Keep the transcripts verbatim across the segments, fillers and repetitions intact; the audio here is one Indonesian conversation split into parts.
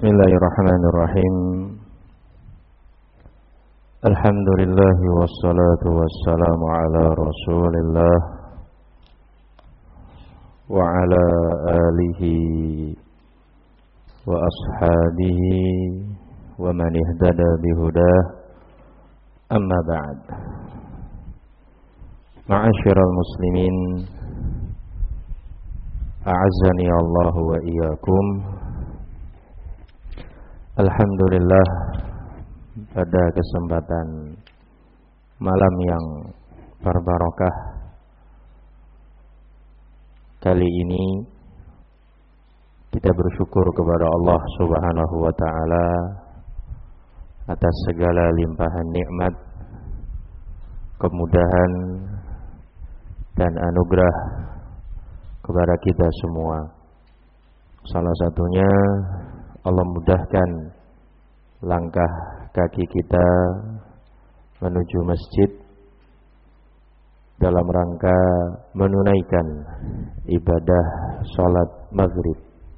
Bismillahirrahmanirrahim. Alhamdulillah wassalatu wassalamu ala Rasulillah wa ala alihi wa ashabihi wa man ihtada bihudah. Amma ba'd. Ma'asyiral muslimin, a'azzani Allah wa iyyakum. Alhamdulillah, pada kesempatan malam yang berbarokah kali ini kita bersyukur kepada Allah Subhanahu wa taala atas segala limpahan nikmat, kemudahan dan anugerah kepada kita semua. Salah satunya Allah mudahkan langkah kaki kita menuju masjid dalam rangka menunaikan ibadah salat maghrib.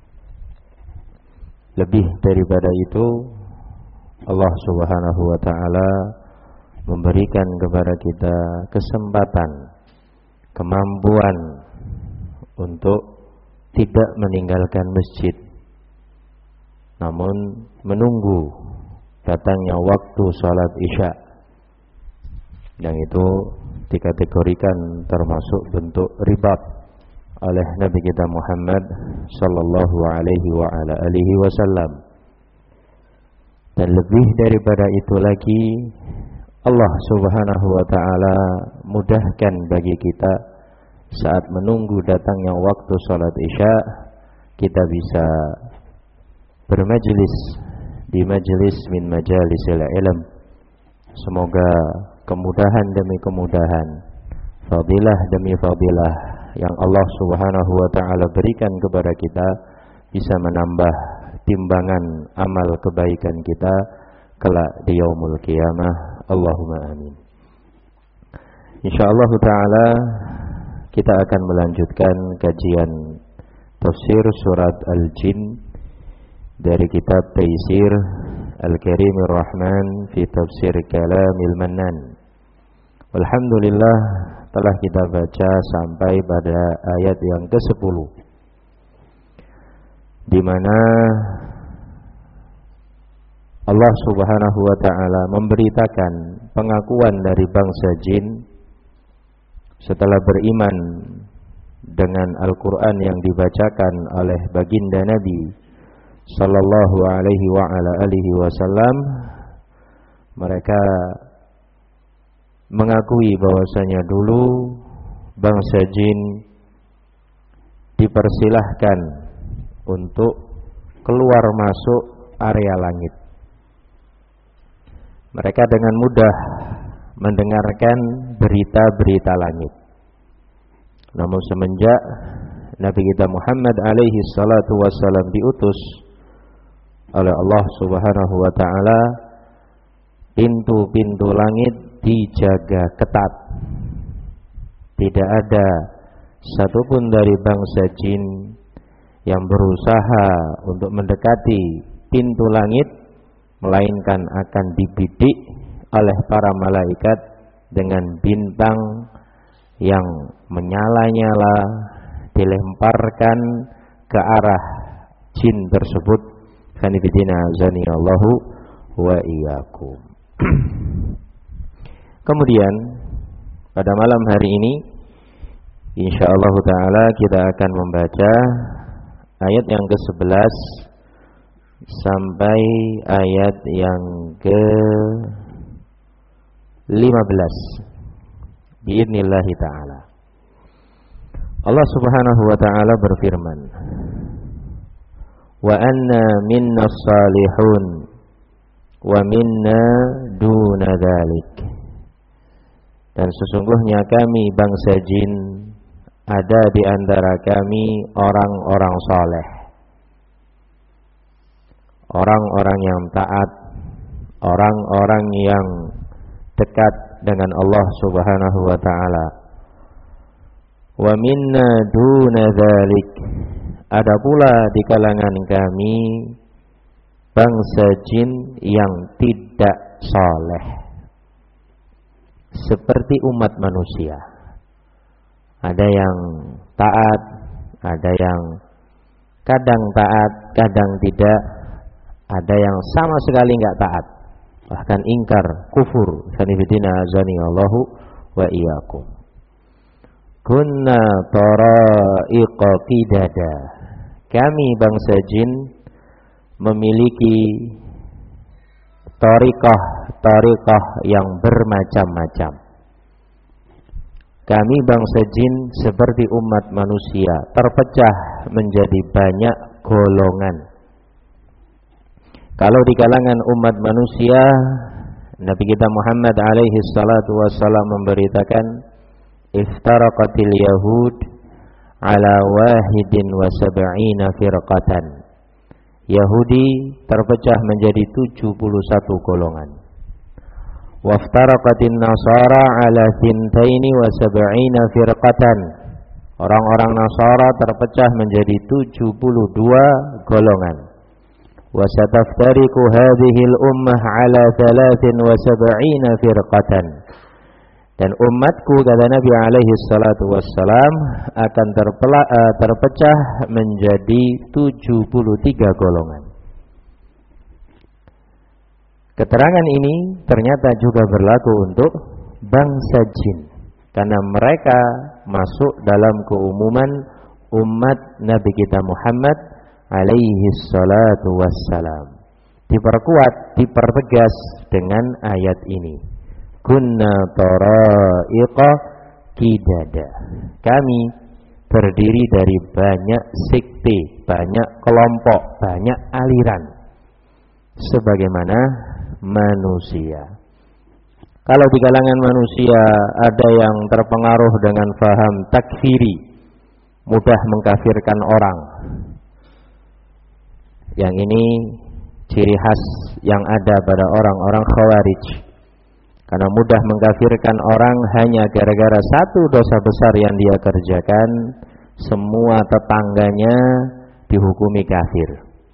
Lebih daripada itu, Allah Subhanahu wa taala memberikan kepada kita kesempatan, kemampuan untuk tidak meninggalkan masjid, namun menunggu datangnya waktu salat isya, yang itu dikategorikan termasuk bentuk ribat oleh Nabi kita Muhammad sallallahu alaihi wa ala alihi wasallam. Dan lebih daripada itu lagi, Allah Subhanahu wa taala mudahkan bagi kita saat menunggu datangnya waktu salat isya, kita bisa bermajlis di majlis min majalisil ilm. Semoga kemudahan demi kemudahan, fadilah demi fadilah yang Allah Subhanahu wa taala berikan kepada kita bisa menambah timbangan amal kebaikan kita kelak di yaumul qiyamah. Allahumma amin. Insyaallah taala kita akan melanjutkan kajian tafsir surat Al-Jin dari kitab Taisir Al-Karimir Rahman fi Tafsir Kalamil Mannan. Alhamdulillah, telah kita baca sampai pada ayat yang kesepuluh, di mana Allah Subhanahu wa taala memberitakan pengakuan dari bangsa jin setelah beriman dengan Al-Qur'an yang dibacakan oleh baginda Nabi sallallahu alaihi wa ala alihi wasallam. Mereka mengakui bahwasanya dulu bangsa jin dipersilahkan untuk keluar masuk area langit. Mereka dengan mudah mendengarkan berita-berita langit. Namun semenjak Nabi kita Muhammad alaihi salatu wassalam diutus oleh Allah Subhanahu wa taala, pintu-pintu langit dijaga ketat. Tidak ada satupun dari bangsa jin yang berusaha untuk mendekati pintu langit, melainkan akan dibidik oleh para malaikat dengan bintang yang menyala-nyala dilemparkan ke arah jin tersebut. Kanibidina zaniyallahu wa iyyakum. Kemudian pada malam hari ini insyaallah taala kita akan membaca ayat yang kesebelas sampai ayat yang ke lima belas biidznillah taala. Allah Subhanahu wa taala berfirman, wa anna minna salihun wa minna duna dzalik. Dan sesungguhnya kami bangsa jin, ada di antara kami orang-orang saleh, orang-orang yang taat, orang-orang yang dekat dengan Allah Subhanahu wa taala. Wa minna duna dzalik, ada pula di kalangan kami bangsa jin yang tidak soleh seperti umat manusia. Ada yang taat, ada yang kadang taat, kadang tidak, ada yang sama sekali enggak taat, bahkan ingkar, kufur. Sanifidina azani Allahu wa iyyakum. Kunna tara'iqa qidada. Kami bangsa jin memiliki tariqah-tariqah yang bermacam-macam. Kami bangsa jin seperti umat manusia, terpecah menjadi banyak golongan. Kalau di kalangan umat manusia, Nabi kita Muhammad alaihi salatu wassalam memberitakan, iftaraqatil yahud ala wahidin wa sab'ina firqatan. Yahudi terpecah menjadi tujuh puluh satu golongan. Waftaraqatin nasara ala thintaini wa sab'ina firqatan. Orang-orang Nasara terpecah menjadi tujuh puluh dua golongan. Wa sataftariqu hadhil ummah ala thalathin wa sab'ina firqatan. Dan umatku, kata Nabi alaihi salatu wassalam, akan terpela, uh, terpecah menjadi tujuh puluh tiga golongan. Keterangan ini ternyata juga berlaku untuk bangsa jin, karena mereka masuk dalam keumuman umat Nabi kita Muhammad alaihi salatu wassalam. Diperkuat, dipertegas dengan ayat ini. Kunna tara'iqa qidada. Kami terdiri dari banyak sekte, banyak kelompok, banyak aliran, sebagaimana manusia. Kalau di kalangan manusia ada yang terpengaruh dengan faham takfiri, mudah mengkafirkan orang. Yang ini ciri khas yang ada pada orang-orang Khawarij. Karena mudah mengkafirkan orang hanya gara-gara satu dosa besar yang dia kerjakan, semua tetangganya dihukumi kafir.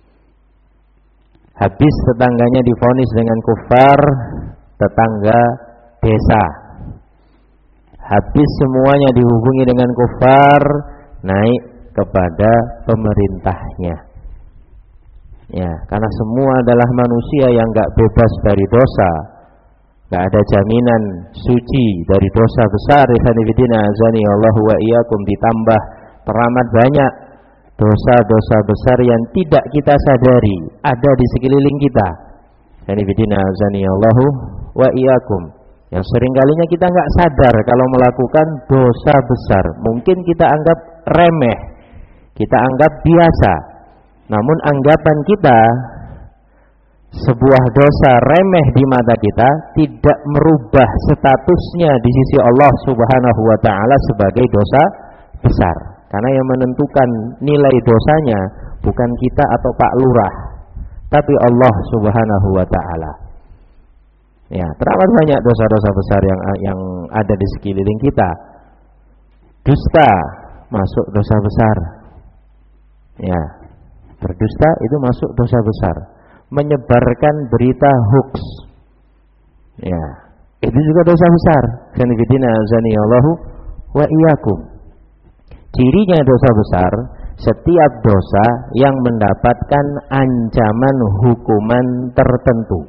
Habis tetangganya divonis dengan kufar, tetangga desa. Habis semuanya dihubungi dengan kufar, naik kepada pemerintahnya. Ya, karena semua adalah manusia yang enggak bebas dari dosa. Enggak ada jaminan suci dari dosa besar. Ikhwanifidina azani Allahu wa iyyakum, ditambah teramat banyak dosa-dosa besar yang tidak kita sadari ada di sekeliling kita. Ikhwanifidina azani Allahu wa iyyakum, yang seringkalinya kita enggak sadar kalau melakukan dosa besar. Mungkin kita anggap remeh, kita anggap biasa. Namun anggapan kita sebuah dosa remeh di mata kita tidak merubah statusnya di sisi Allah Subhanahu wa taala sebagai dosa besar. Karena yang menentukan nilai dosanya bukan kita atau Pak Lurah, tapi Allah Subhanahu wa taala. Ya, teramat banyak dosa-dosa besar yang yang ada di sekeliling kita. Dusta masuk dosa besar. Ya, berdusta itu masuk dosa besar. Menyebarkan berita hoax, ya, itu juga dosa besar. Sanifidina azani Allahu wa iyyakum. Cirinya dosa besar, setiap dosa yang mendapatkan ancaman hukuman tertentu.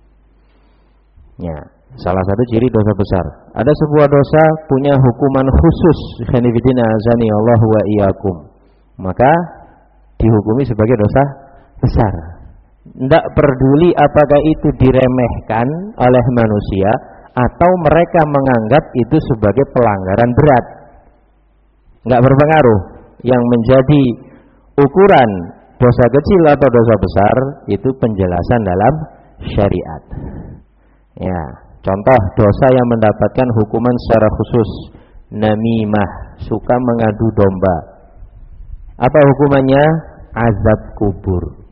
Ya, salah satu ciri dosa besar. Ada sebuah dosa punya hukuman khusus. Sanifidina azani Allahu wa iyyakum. Maka dihukumi sebagai dosa besar. Tidak peduli apakah itu diremehkan oleh manusia atau mereka menganggap itu sebagai pelanggaran berat. Tidak berpengaruh. Yang menjadi ukuran dosa kecil atau dosa besar itu penjelasan dalam syariat. Ya, contoh dosa yang mendapatkan hukuman secara khusus, namimah, suka mengadu domba. Apa hukumannya? Azab kubur.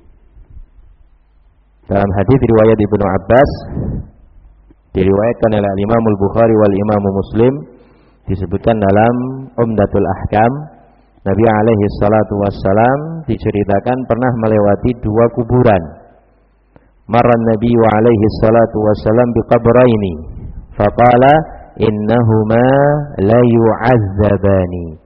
Dalam hadis riwayat Ibnu Abbas, diriwayatkan oleh Imam Al-Bukhari wal Imam Muslim, disebutkan dalam Umdatul Ahkam, Nabi alaihi salatu wassalam diceritakan pernah melewati dua kuburan. marra Nabi alaihi salatu wasallam biqabraini faqala innahuma la yu'azzabani.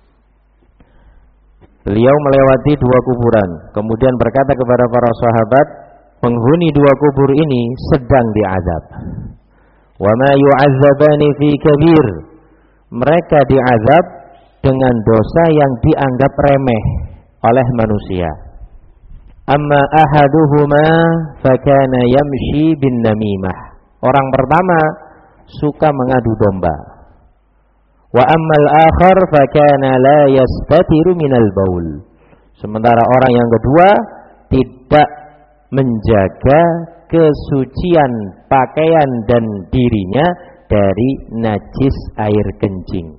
Beliau melewati dua kuburan, kemudian berkata kepada para sahabat, penghuni dua kubur ini sedang diazab. Wa ma yu'azzabani fi kabir. Mereka diazab dengan dosa yang dianggap remeh oleh manusia. Amma ahaduhuma fakana yamshi bin namimah. Orang pertama suka mengadu domba. Wa ammal akhar fakana la yastatiru minal baul. Sementara orang yang kedua tidak menjaga kesucian pakaian dan dirinya dari najis air kencing.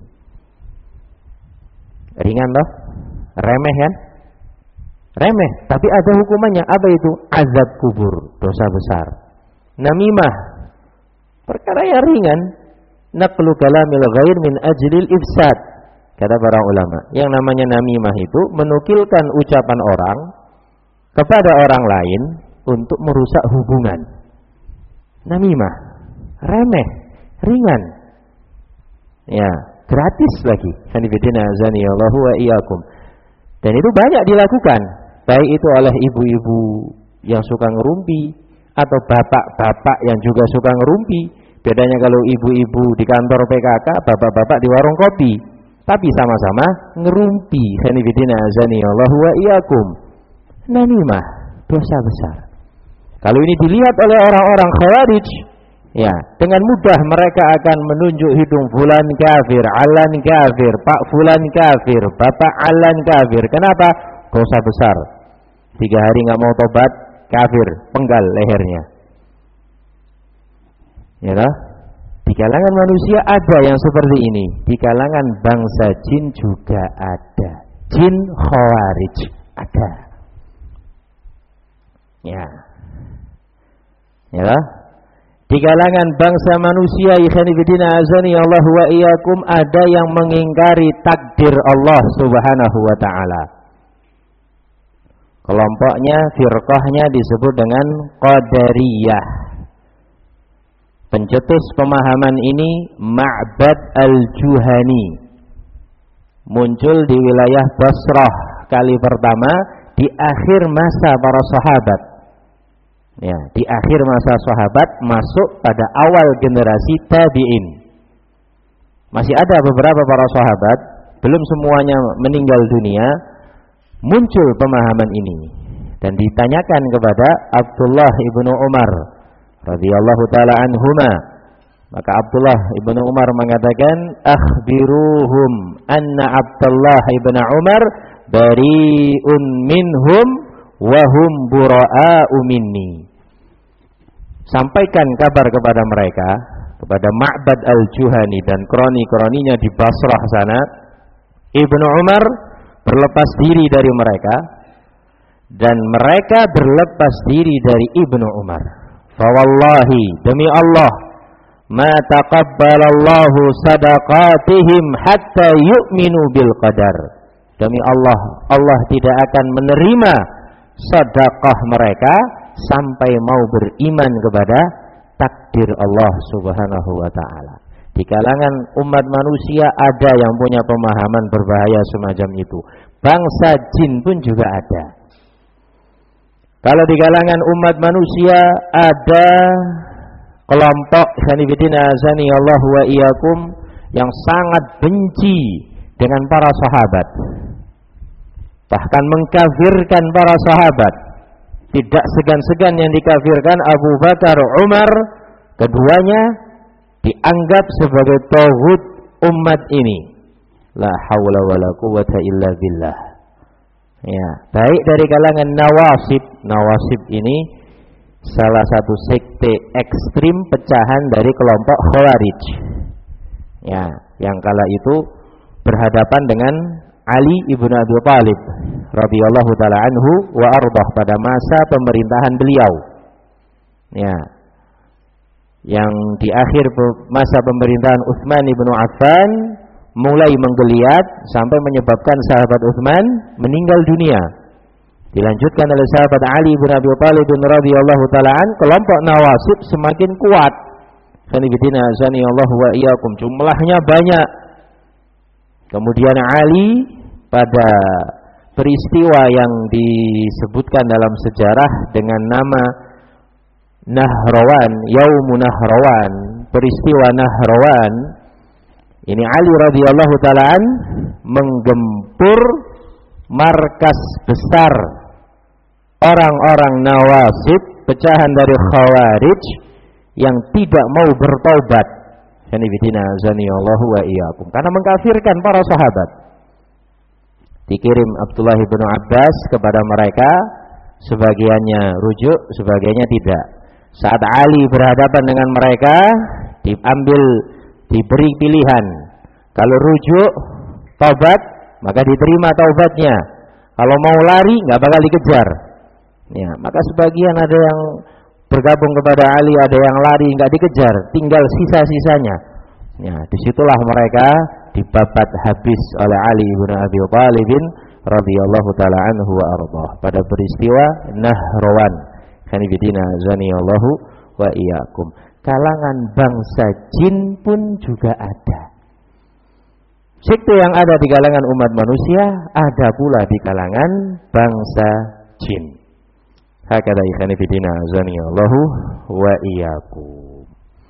Ringan loh, remeh kan? Remeh, tapi ada hukumannya. Apa itu? Azab kubur, dosa besar. Namimah, perkara yang ringan. Naqlu kalamil ghair min ajlil ifsad. Kata para ulama, yang namanya namimah itu menukilkan ucapan orang kepada orang lain untuk merusak hubungan. Namimah, remeh, ringan. Ya, gratis lagi. Sanibidina azani Allahu wa iyyakum. Dan itu banyak dilakukan, baik itu oleh ibu-ibu yang suka ngerumpi atau bapak-bapak yang juga suka ngerumpi. Bedanya kalau ibu-ibu di kantor P K K, bapak-bapak di warung kopi, tapi sama-sama ngerumpi. Sanibidina azani Allahu wa iyyakum. Namimah, dosa besar. Kalau ini dilihat oleh orang-orang Khawarij, ya, dengan mudah mereka akan menunjuk hidung fulan kafir, alan kafir, pak fulan kafir, bapak alan kafir. Kenapa? Dosa besar. Tiga hari nggak mau tobat, kafir, penggal lehernya. Ya lah. Di kalangan manusia ada yang seperti ini. Di kalangan bangsa jin juga ada. Jin Khawarij ada. Ya. Ya lah. Di kalangan bangsa manusia, ikhwanifidina azani Allah wa iyyakum, ada yang mengingkari takdir Allah Subhanahu wa taala. Kelompoknya, firqahnya disebut dengan Qadariyah. Pencetus pemahaman ini Ma'bad al-Juhani. Muncul di wilayah Basrah kali pertama di akhir masa para sahabat. Ya, di akhir masa sahabat masuk pada awal generasi tabi'in. Masih ada beberapa para sahabat, belum semuanya meninggal dunia, muncul pemahaman ini dan ditanyakan kepada Abdullah ibnu Umar radhiyallahu taala anhuma. Maka Abdullah ibnu Umar mengatakan, akhbiruhum anna Abdullah ibnu Umar bari'un minhum wa hum bura'a'u minni. Sampaikan kabar kepada mereka, kepada Ma'bad al-Juhani dan kroni-kroninya di Basrah sana, Ibnu Umar berlepas diri dari mereka dan mereka berlepas diri dari Ibnu Umar. Fawallahi, demi Allah, ma taqabbalallahu sadaqatihim hatta yu'minu bil qadar. Demi Allah, Allah tidak akan menerima sedekah mereka sampai mau beriman kepada takdir Allah Subhanahu wa taala. Di kalangan umat manusia ada yang punya pemahaman berbahaya semacam itu. Bangsa jin pun juga ada. Kalau di kalangan umat manusia ada kelompok sanibidina azani Allah wa iyyakum yang sangat benci dengan para sahabat, bahkan mengkafirkan para sahabat. Tidak segan-segan yang dikafirkan Abu Bakar, Umar, keduanya dianggap sebagai tauhid umat ini. La haula wala quwwata illa billah. Ya, baik dari kalangan Nawasib. Nawasib ini salah satu sekte ekstrim pecahan dari kelompok Khawarij. Ya, yang kala itu berhadapan dengan Ali ibnu Abi Thalib radhiyallahu taala anhu wa ardah pada masa pemerintahan beliau. Ya. Yang di akhir masa pemerintahan Utsman ibnu Affan mulai menggeliat sampai menyebabkan sahabat Utsman meninggal dunia. Dilanjutkan oleh sahabat Ali bin Abi Thalib radhiyallahu taala an, kelompok Nawasib semakin kuat. Khanibidina azani Allah wa iyyakum, jumlahnya banyak. Kemudian Ali pada peristiwa yang disebutkan dalam sejarah dengan nama Nahrawan, Yaumun Nahrawan, peristiwa Nahrawan, ini Ali radhiyallahu taala an menggempur markas besar orang-orang Nawasib, pecahan dari Khawarij yang tidak mau bertaubat. Sanibidina zaniyallahu wa iyyakum, karena mengkafirkan para sahabat. Dikirim Abdullah bin Abbas kepada mereka, sebagiannya rujuk, sebagiannya tidak. Saat Ali berhadapan dengan mereka, diambil, diberi pilihan. Kalau rujuk, taubat, maka diterima taubatnya. Kalau mau lari, nggak bakal dikejar. Ya, maka sebagian ada yang bergabung kepada Ali, ada yang lari, nggak dikejar, tinggal sisa-sisanya. Ya, disitulah mereka dibabat habis oleh Ali bin Abi Thalib radhiyallahu taala anhu wa ardhah pada peristiwa Nahrawan. Khanibidina zaniyallahu wa iyyakum. Kalangan bangsa jin pun juga ada. Sekte yang ada di kalangan umat manusia ada pula di kalangan bangsa jin. Hakada khanibidina zaniyallahu wa iyyakum.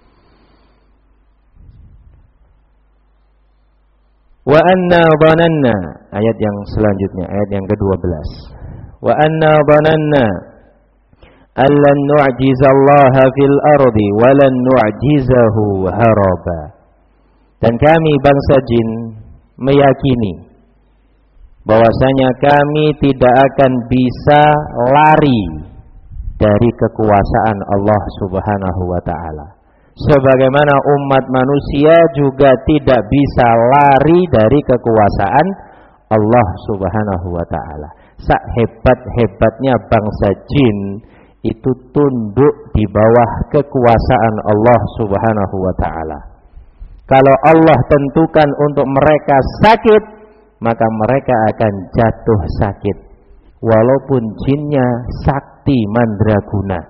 Wa anna dhananna, ayat yang selanjutnya, ayat yang kedua belas. Wa anna dhananna allan nu'jizallaha fil ardi wa lan nu'jizahu haraba. Dan kami bangsa jin meyakini bahwasanya kami tidak akan bisa lari dari kekuasaan Allah Subhanahu wa taala. Sebagaimana umat manusia juga tidak bisa lari dari kekuasaan Allah Subhanahu wa taala. Sak hebat-hebatnya bangsa jin itu tunduk di bawah kekuasaan Allah Subhanahu wa taala. Kalau Allah tentukan untuk mereka sakit, maka mereka akan jatuh sakit. Walaupun jinnya sakti mandraguna.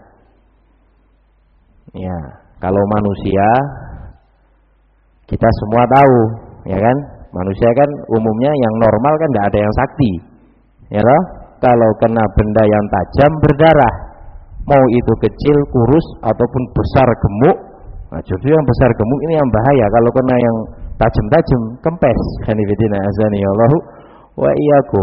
Ya, kalau manusia kita semua tahu, ya kan? Manusia kan umumnya yang normal kan nggak ada yang sakti. Ya loh? Kalau kena benda yang tajam berdarah. Mau itu kecil, kurus ataupun besar gemuk. Nah, justru yang besar gemuk ini yang bahaya. Kalau kena yang tajam-tajam, kempes. Khanifidina azaniyallahu wa iyyakum.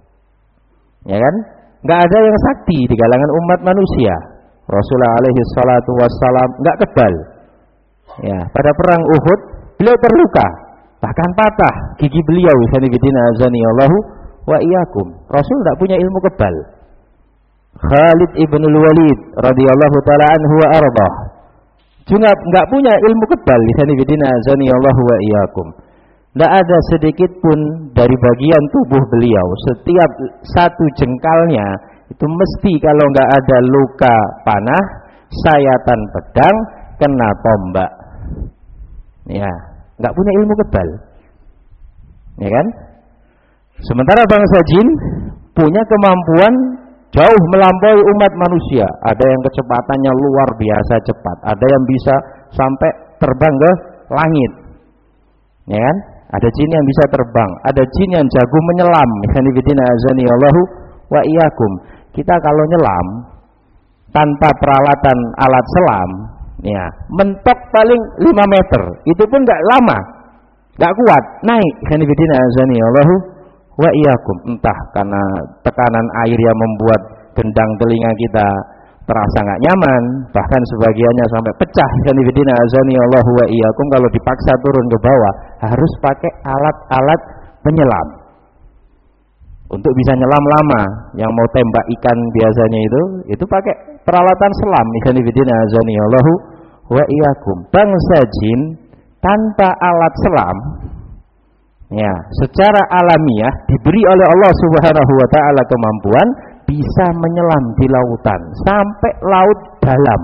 Ya kan? Enggak ada yang sakti di kalangan umat manusia. Rasulullah alaihi salatu wassalam enggak kebal. Ya, pada perang Uhud beliau terluka, bahkan patah gigi beliau. Khanifidina azaniyallahu wa iyyakum. Rasul enggak punya ilmu kebal. Khalid ibn al-Walid radhiyallahu taala anhu wa ardhah juga enggak punya ilmu kebal. Khanifidina azaniyallahu wa iyyakum. Tidak ada sedikit pun dari bagian tubuh beliau, setiap satu jengkalnya itu mesti kalau nggak ada luka panah, sayatan pedang, kena tombak. Ya, nggak punya ilmu kebal, ya kan? Sementara bangsa jin punya kemampuan jauh melampaui umat manusia. Ada yang kecepatannya luar biasa cepat, ada yang bisa sampai terbang ke langit, ya kan? Ada jin yang bisa terbang, ada jin yang jago menyelam. Khanifidina azaniyallahu wa iyyakum. Kita kalau nyelam tanpa peralatan alat selam, ya, mentok paling lima meter. Itu pun enggak lama. Enggak kuat naik. Khanifidina azaniyallahu wa iyyakum. Entah karena tekanan air yang membuat gendang telinga kita terasa enggak nyaman, bahkan sebagiannya sampai pecah. Khanifidina azaniyallahu wa iyyakum. Kalau dipaksa turun ke bawah harus pakai alat-alat penyelam untuk bisa nyelam lama. Yang mau tembak ikan biasanya itu itu pakai peralatan selam. Khanifidina azaniyallahu wa iyyakum. Bangsa jin tanpa alat selam, ya, secara alamiah diberi oleh Allah Subhanahu wa taala kemampuan bisa menyelam di lautan sampai laut dalam.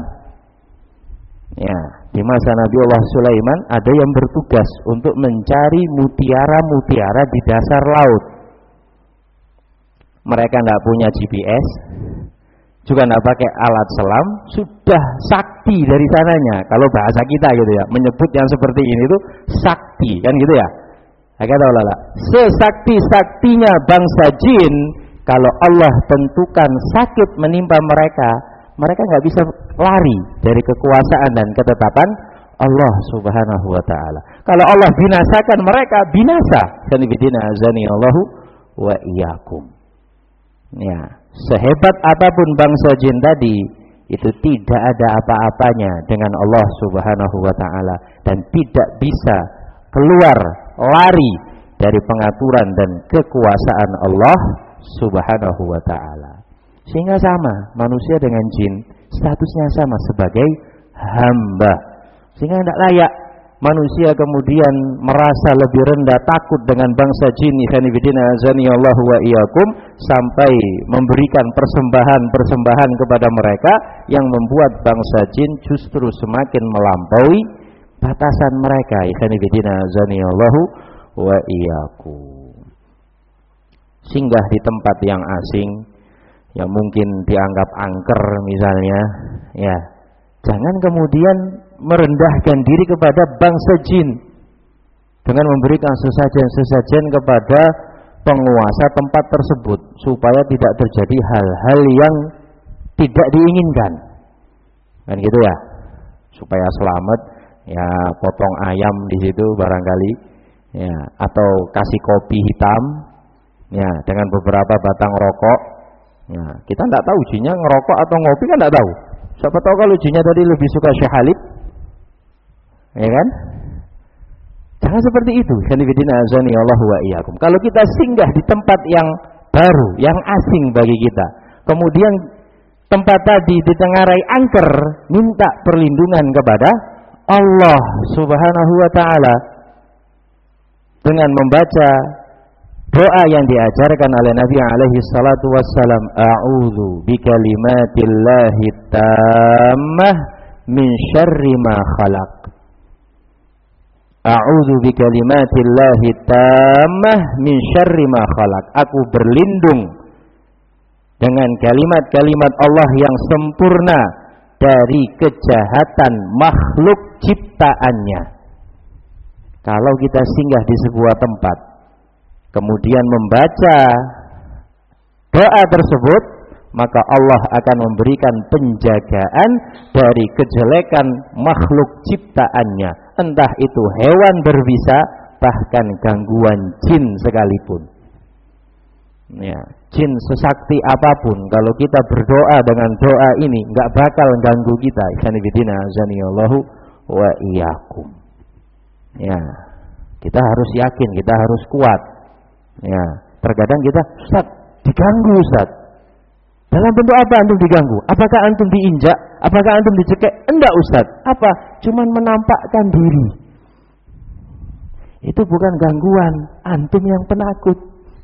Ya, di masa Nabi Allah Sulaiman ada yang bertugas untuk mencari mutiara-mutiara di dasar laut. mereka tidak punya G P S, juga tidak pakai alat selam, sudah sakti dari sananya. Kalau bahasa kita gitu ya, menyebut yang seperti ini tuh sakti, kan gitu ya. Kata Allah, sesakti-saktinya bangsa jin, kalau Allah tentukan sakit menimpa mereka, mereka nggak bisa lari dari kekuasaan dan ketetapan Allah Subhanahu wa taala. Kalau Allah binasakan mereka, binasa. Sanibidina azani Allahu wa iyyakum. Ya, sehebat apapun bangsa jin tadi, itu tidak ada apa-apanya dengan Allah Subhanahu wa taala dan tidak bisa keluar lari dari pengaturan dan kekuasaan Allah Subhanahu wa taala. Sehingga sama, manusia dengan jin statusnya sama sebagai hamba. Sehingga tidak layak manusia kemudian merasa lebih rendah, takut dengan bangsa jin, ikhwanifidina azanillahu wa iyyakum, sampai memberikan persembahan-persembahan kepada mereka yang membuat bangsa jin justru semakin melampaui batasan mereka, ikhwanifidina azanillahu wa iyyakum. Singgah di tempat yang asing yang mungkin dianggap angker misalnya, ya jangan kemudian merendahkan diri kepada bangsa jin dengan memberikan sesajen-sesajen kepada penguasa tempat tersebut supaya tidak terjadi hal-hal yang tidak diinginkan, kan gitu ya, supaya selamat, ya potong ayam di situ barangkali, ya atau kasih kopi hitam, ya dengan beberapa batang rokok. Ya, kita tidak tahu jinnya ngerokok atau ngopi, kan tidak tahu. Siapa tahu kalau jinnya tadi lebih suka Syekh Halid, ya kan? Jangan seperti itu. Khanifidina azani Allahu wa iyyakum. Kalau kita singgah di tempat yang baru, yang asing bagi kita, kemudian tempat tadi ditengarai angker, minta perlindungan kepada Allah Subhanahu wa taala dengan membaca doa yang diajarkan oleh Nabi alaihi salatu wassalam, a'udzu bikalimatillahi tammah min syarri ma khalaq. A'udzu bikalimatillahi tammah min syarri ma khalaq. Aku berlindung dengan kalimat-kalimat Allah yang sempurna dari kejahatan makhluk ciptaannya. Kalau kita singgah di sebuah tempat kemudian membaca doa tersebut, maka Allah akan memberikan penjagaan dari kejelekan makhluk ciptaannya, entah itu hewan berbisa, bahkan gangguan jin sekalipun. Ya, jin sesakti apapun, kalau kita berdoa dengan doa ini, nggak bakal ganggu kita. Ikhwanifidina azanillahu wa iyyakum. Ya, kita harus yakin, kita harus kuat. Ya, terkadang kita, Ustaz, diganggu Ustaz. Dalam bentuk apa antum diganggu? Apakah antum diinjak? Apakah antum dicekek? Enggak Ustaz. Apa? Cuman menampakkan diri. Itu bukan gangguan, antum yang penakut.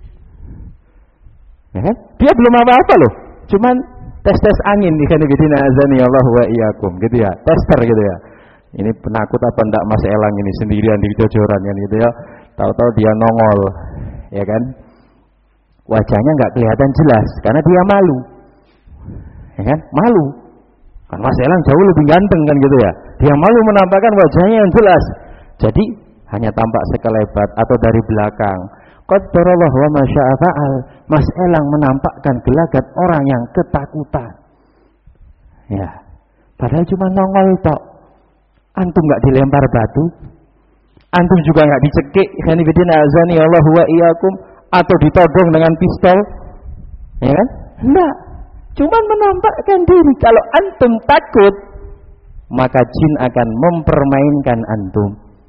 Ya kan? Dia belum apa-apa loh. Cuman tes-tes angin di kanibidina azani Allah wa iyyakum, gitu ya. Tester gitu ya. Ini penakut apa enggak Mas Elang ini sendirian di jojoran kan gitu ya. Tahu-tahu dia nongol. Ya kan, wajahnya nggak kelihatan jelas karena dia malu, ya kan, malu. Kan Mas Elang jauh lebih ganteng kan gitu ya. Dia malu menampakkan wajahnya yang jelas. Jadi hanya tampak sekelebat atau dari belakang. Qadarullah wa ma syaa fa'al. Mas Elang menampakkan gelagat orang yang ketakutan. Ya, padahal cuma nongol tok. Antum nggak dilempar batu. Antum juga nggak dicekik, khanifidina azani Allah wa iyyakum, atau ditodong dengan pistol, ya kan? Enggak, cuman menampakkan diri. Kalau antum takut, maka jin akan mempermainkan antum.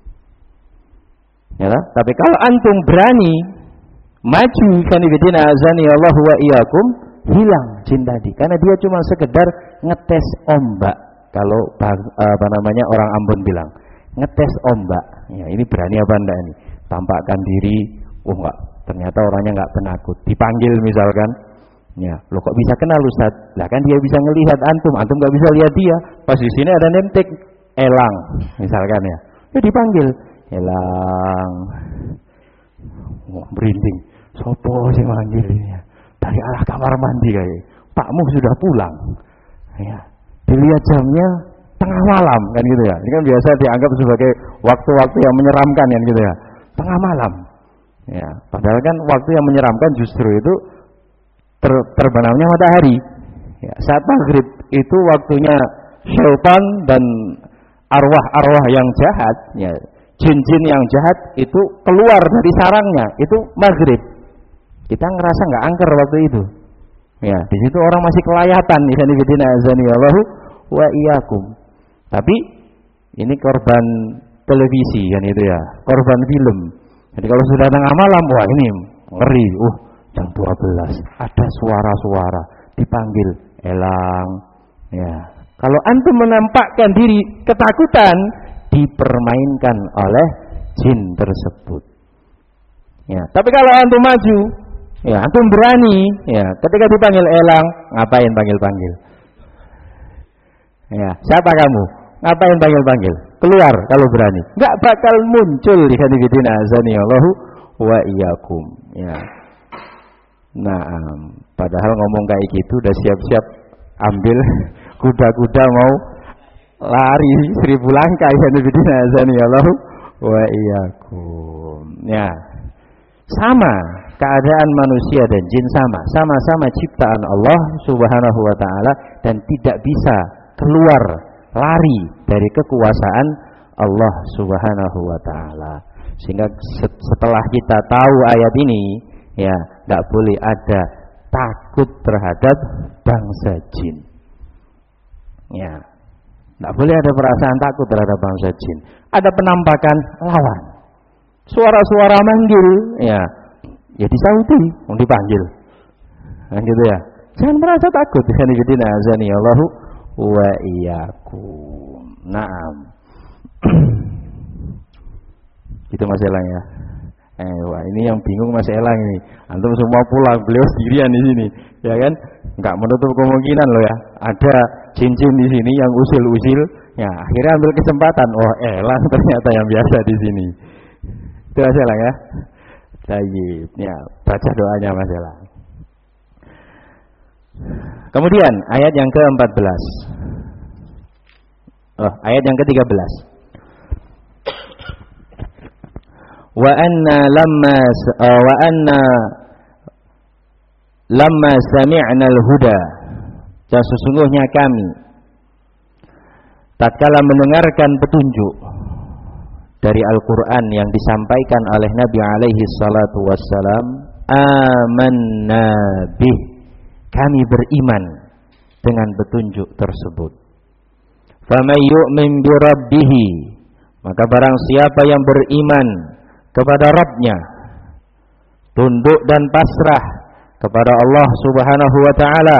Ya, tapi kalau antum berani maju, khanifidina azani Allah wa iyyakum, hilang jin tadi, karena dia cuma sekedar ngetes ombak. Kalau apa namanya orang Ambon bilang, ngetes ombak. Ya, ini berani apa enggak ini? Tampakkan diri, oh enggak, ternyata orangnya enggak penakut. Dipanggil misalkan, ya, lo kok bisa kenal Ustaz? Lah kan dia bisa ngelihat antum, antum enggak bisa lihat dia. Pas di sini ada nemtek Elang, misalkan ya. Ya dipanggil, Elang. Wah, merinding. Sopo sing manggil ini ya? dari arah kamar mandi kayak, Pakmu sudah pulang. Ya, dilihat jamnya tengah malam kan gitu ya. Ini kan biasa dianggap sebagai waktu-waktu yang menyeramkan kan gitu ya. Tengah malam. Ya, padahal kan waktu yang menyeramkan justru itu ter, terbenamnya matahari. Ya, saat maghrib itu waktunya syaitan dan arwah-arwah yang jahat, ya, jin-jin yang jahat itu keluar dari sarangnya, itu maghrib. Kita ngerasa nggak angker waktu itu. Ya, di situ orang masih kelayatan, ikhwanifidina azani Allahu wa iyyakum. Tapi ini korban televisi kan itu ya, korban film. Jadi kalau sudah tengah malam, wah ini ngeri. Uh, jam dua belas ada suara-suara, dipanggil elang. Ya. Kalau antum menampakkan diri ketakutan, dipermainkan oleh jin tersebut. Ya, tapi kalau antum maju, ya, antum berani, ya, ketika dipanggil elang, ngapain panggil-panggil? Ya, siapa kamu? Ngapain panggil-panggil? Keluar kalau berani. Enggak bakal muncul di haditsina azani Allahu wa iyyakum. Ya. Nah, padahal ngomong kayak gitu udah siap-siap ambil kuda-kuda mau lari seribu langkah haditsina azani Allahu wa iyyakum. Ya. Sama keadaan manusia dan jin sama, sama-sama ciptaan Allah Subhanahu wa taala dan tidak bisa keluar lari dari kekuasaan Allah Subhanahu wa taala. Sehingga setelah kita tahu ayat ini, ya, enggak boleh ada takut terhadap bangsa jin. Ya. Enggak boleh ada perasaan takut terhadap bangsa jin. Ada penampakan lawan. Suara-suara manggil, ya, ya disauti, mau dipanggil, kan gitu ya. Jangan merasa takut. Haditsina azani Allahu wa iyyakum. Naam. Itu Mas Elang ya. Eh, wah, ini yang bingung Mas Elang ini. Antum semua pulang, beliau sendirian di sini, ya kan? Enggak menutup kemungkinan loh ya. Ada jin-jin di sini yang usil-usil, ya, akhirnya ambil kesempatan. Oh, Elang ternyata yang biasa di sini. Itu Mas Elang ya. Tayyib. Ya, baca doanya Mas Elang. Kemudian ayat yang ke empat belas. Oh, ayat yang ke tiga belas. Wa anna lamma uh, wa anna lamma sami'na al-huda. Dan sesungguhnya kami tatkala mendengarkan petunjuk dari Al-Qur'an yang disampaikan oleh Nabi alaihi salatu wassalam, amanna bih, kami beriman dengan petunjuk tersebut. Faman yu'min bi rabbih, maka barang siapa yang beriman kepada Rabbnya, tunduk dan pasrah kepada Allah Subhanahu wa taala,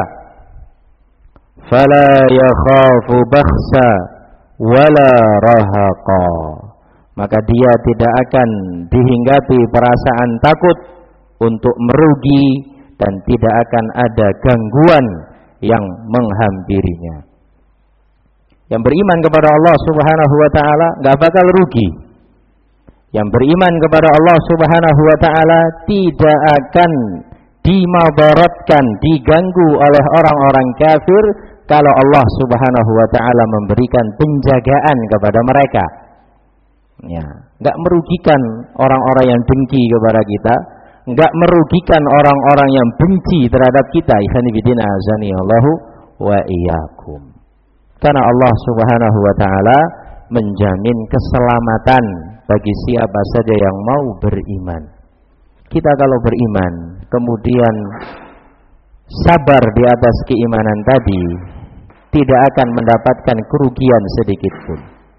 fala yakhafu bakhsa wala rahaqa, maka dia tidak akan dihinggapi perasaan takut untuk merugi dan tidak akan ada gangguan yang menghampirinya. Yang beriman kepada Allah Subhanahu wa taala enggak bakal rugi. Yang beriman kepada Allah Subhanahu wa taala tidak akan dimadaratkan, diganggu oleh orang-orang kafir kalau Allah Subhanahu wa taala memberikan penjagaan kepada mereka. Ya, enggak merugikan orang-orang yang dengki kepada kita, enggak merugikan orang-orang yang benci terhadap kita. Ikhwanifidina azani Allahu wa iyyakum. Karena Allah Subhanahu wa taala menjamin keselamatan bagi siapa saja yang mau beriman. Kita kalau beriman kemudian sabar di atas keimanan tadi, tidak akan mendapatkan kerugian sedikit pun.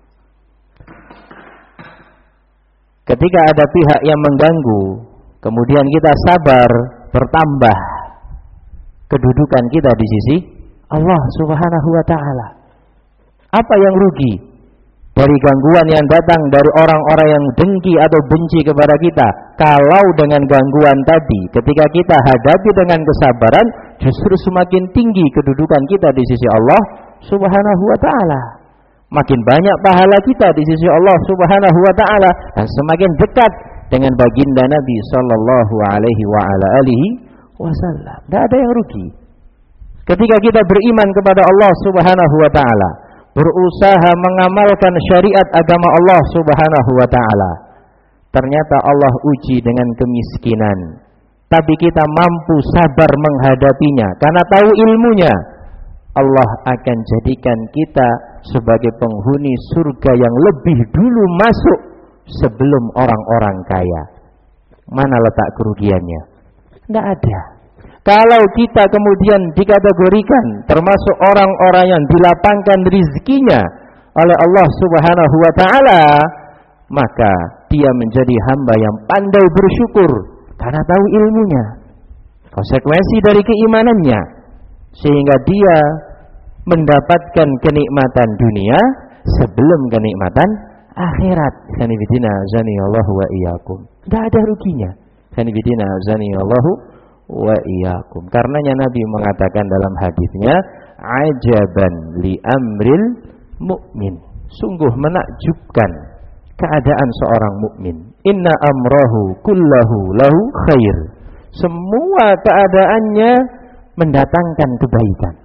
Ketika ada pihak yang mengganggu, kemudian kita sabar, bertambah kedudukan kita di sisi Allah Subhanahu wa taala. Apa yang rugi dari gangguan yang datang dari orang-orang yang dengki atau benci kepada kita? Kalau dengan gangguan tadi, ketika kita hadapi dengan kesabaran, justru semakin tinggi kedudukan kita di sisi Allah Subhanahu wa taala. Makin banyak pahala kita di sisi Allah Subhanahu wa taala dan semakin dekat dengan baginda Nabi sallallahu alaihi wa ala alihi wasallam. Tidak ada yang rugi. Ketika kita beriman kepada Allah Subhanahu wa taala, berusaha mengamalkan syariat agama Allah Subhanahu wa taala, ternyata Allah uji dengan kemiskinan, tapi kita mampu sabar menghadapinya karena tahu ilmunya, Allah akan jadikan kita sebagai penghuni surga yang lebih dulu masuk sebelum orang-orang kaya. Mana letak kerugiannya? Tidak ada. Kalau kita kemudian dikategorikan termasuk orang-orang yang dilapangkan rezekinya oleh Allah Subhanahu wa taala, maka dia menjadi hamba yang pandai bersyukur karena tahu ilmunya, konsekuensi dari keimanannya, sehingga dia mendapatkan kenikmatan dunia sebelum kenikmatan akhirat. Sanibidina zanillahu wa iyyakum. Tidak ada ruginya. Sanibidina zanillahu wa iyyakum. Karenanya Nabi mengatakan dalam hadisnya, ajaban li amril mukmin. Sungguh menakjubkan keadaan seorang mukmin. Inna amrahu kullahu lahu khair. Semua keadaannya mendatangkan kebaikan.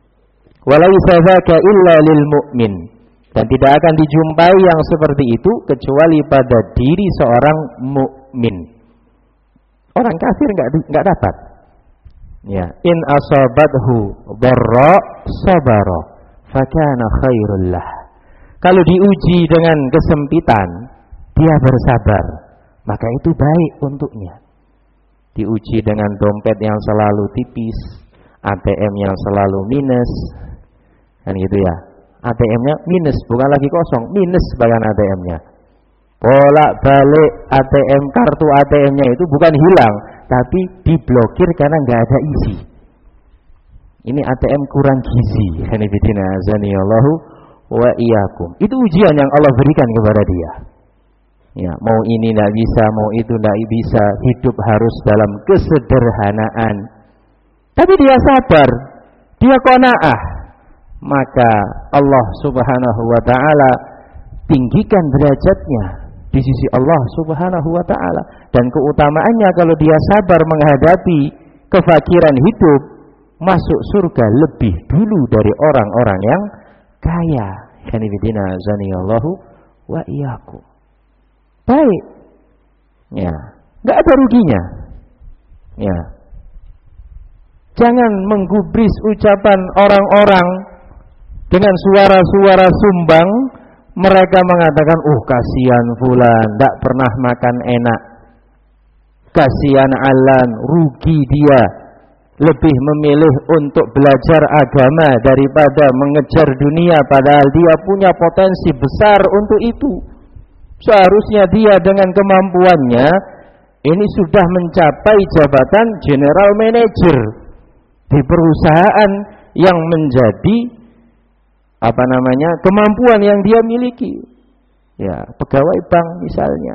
Walaisa dzaka illa lil mu'min. Dan tidak akan dijumpai yang seperti itu kecuali pada diri seorang mukmin. Orang kafir enggak enggak dapat. Ya, in asabathu dharra sabara fakana khairul lah. Kalau diuji dengan kesempitan, dia bersabar, maka itu baik untuknya. Diuji dengan dompet yang selalu tipis, A T M yang selalu minus, kan gitu ya. A T M-nya minus, bukan lagi kosong, minus bahkan A T M-nya. Bolak-balik A T M, kartu A T M-nya itu bukan hilang, tapi diblokir karena nggak ada isi. Ini A T M kurang gizi. Hanifidina azanillahu wa iyyakum. Itu ujian yang Allah berikan kepada dia. Ya, mau ini tidak bisa, mau itu tidak bisa. Hidup harus dalam kesederhanaan. Tapi dia sabar, dia qanaah. Maka Allah Subhanahu wa taala tinggikan derajatnya di sisi Allah Subhanahu wa taala, dan keutamaannya kalau dia sabar menghadapi kefakiran hidup, masuk surga lebih dulu dari orang-orang yang kaya. Hanifidina zanillahu wa iyyakum. Baik. Ya, enggak ada ruginya. Ya. Jangan menggubris ucapan orang-orang dengan suara-suara sumbang. Mereka mengatakan, oh kasihan fulan, tidak pernah makan enak. Kasihan Alan, rugi dia. Lebih memilih untuk belajar agama daripada mengejar dunia, padahal dia punya potensi besar untuk itu. Seharusnya dia dengan kemampuannya ini sudah mencapai jabatan general manager di perusahaan yang menjadi apa namanya kemampuan yang dia miliki, ya pegawai bank misalnya.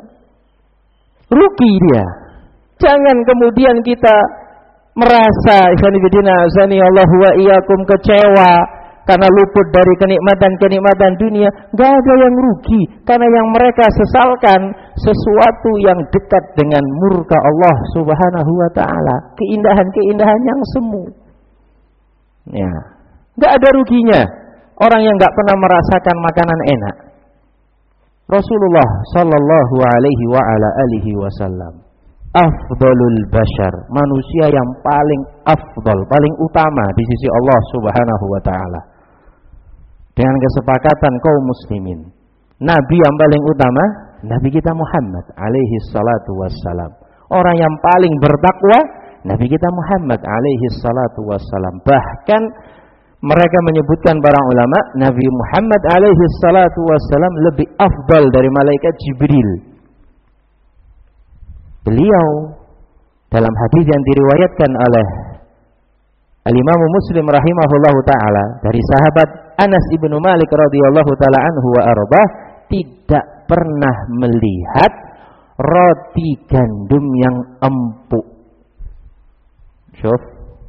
Rugi dia. Jangan kemudian kita merasa ikhwanifidina azanillahu wa iyyakum kecewa karena luput dari kenikmatan-kenikmatan dunia. Gak ada yang rugi, karena yang mereka sesalkan sesuatu yang dekat dengan murka Allah Subhanahu wa taala, keindahan-keindahan yang semu. Ya, gak ada ruginya orang yang gak pernah merasakan makanan enak. Rasulullah sallallahu alaihi wa ala alihi wasallam, afdalul bashar, manusia yang paling afdal, paling utama di sisi Allah Subhanahu wa taala. Dengan kesepakatan kaum muslimin, nabi yang paling utama Nabi kita Muhammad alaihi salatu wassalam. Orang yang paling bertakwa Nabi kita Muhammad alaihi salatu wassalam. Bahkan mereka menyebutkan para ulama, Nabi Muhammad alaihi salatu wassalam lebih afdal dari malaikat Jibril. Beliau dalam hadis yang diriwayatkan oleh Al-Imam Muslim rahimahullahu taala dari sahabat Anas ibnu Malik radhiyallahu taala anhu wa arbah, tidak pernah melihat roti gandum yang empuk. Syuf.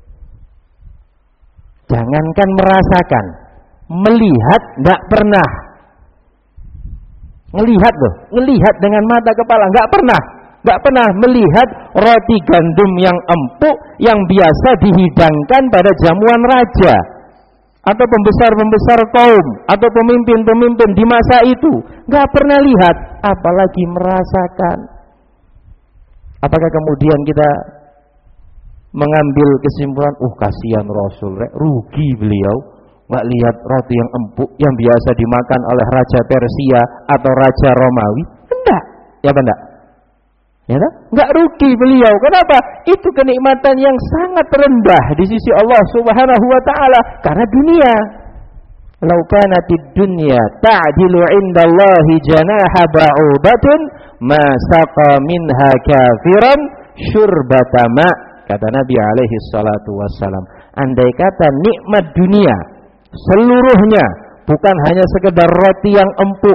Jangankan merasakan, melihat tidak pernah. Melihat loh, melihat dengan mata kepala enggak pernah. nggak pernah melihat roti gandum yang empuk yang biasa dihidangkan pada jamuan raja atau pembesar-pembesar kaum atau pemimpin-pemimpin di masa itu. Nggak pernah lihat, apalagi merasakan. Apakah kemudian kita mengambil kesimpulan, oh kasihan Rasul, rugi beliau nggak lihat roti yang empuk yang biasa dimakan oleh Raja Persia atau Raja Romawi? Enggak, ya enggak? Ya tak? Enggak rugi beliau. Kenapa? Itu kenikmatan yang sangat rendah di sisi Allah Subhanahu wa taala karena dunia. Lau kanatid dunya ta'dilu 'indallahi janaha ba'udatin ma saqa minha kafiran syurbata ma'. Kata Nabi alaihi salatu wassalam, andai kata nikmat dunia seluruhnya, bukan hanya sekedar roti yang empuk,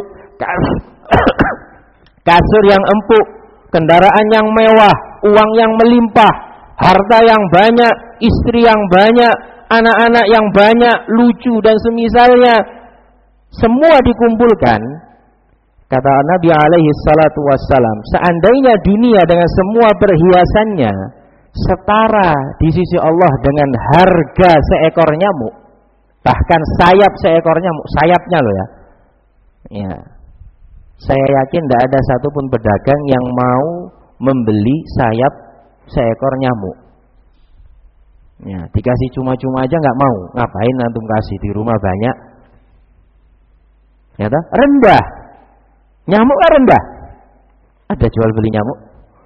kasur yang empuk, kendaraan yang mewah, uang yang melimpah, harta yang banyak, istri yang banyak, anak-anak yang banyak, lucu dan semisalnya, semua dikumpulkan. Kata Nabi alaihi salatu wassalam, seandainya dunia dengan semua perhiasannya setara di sisi Allah dengan harga seekor nyamuk, bahkan sayap seekor nyamuk, sayapnya loh ya. Ya. Saya yakin tidak ada satupun pedagang yang mau membeli sayap seekor nyamuk. Ya, dikasih cuma-cuma aja nggak mau. Ngapain antum kasih, di rumah banyak? Ya, rendah. Nyamuk kan rendah. Ada jual beli nyamuk?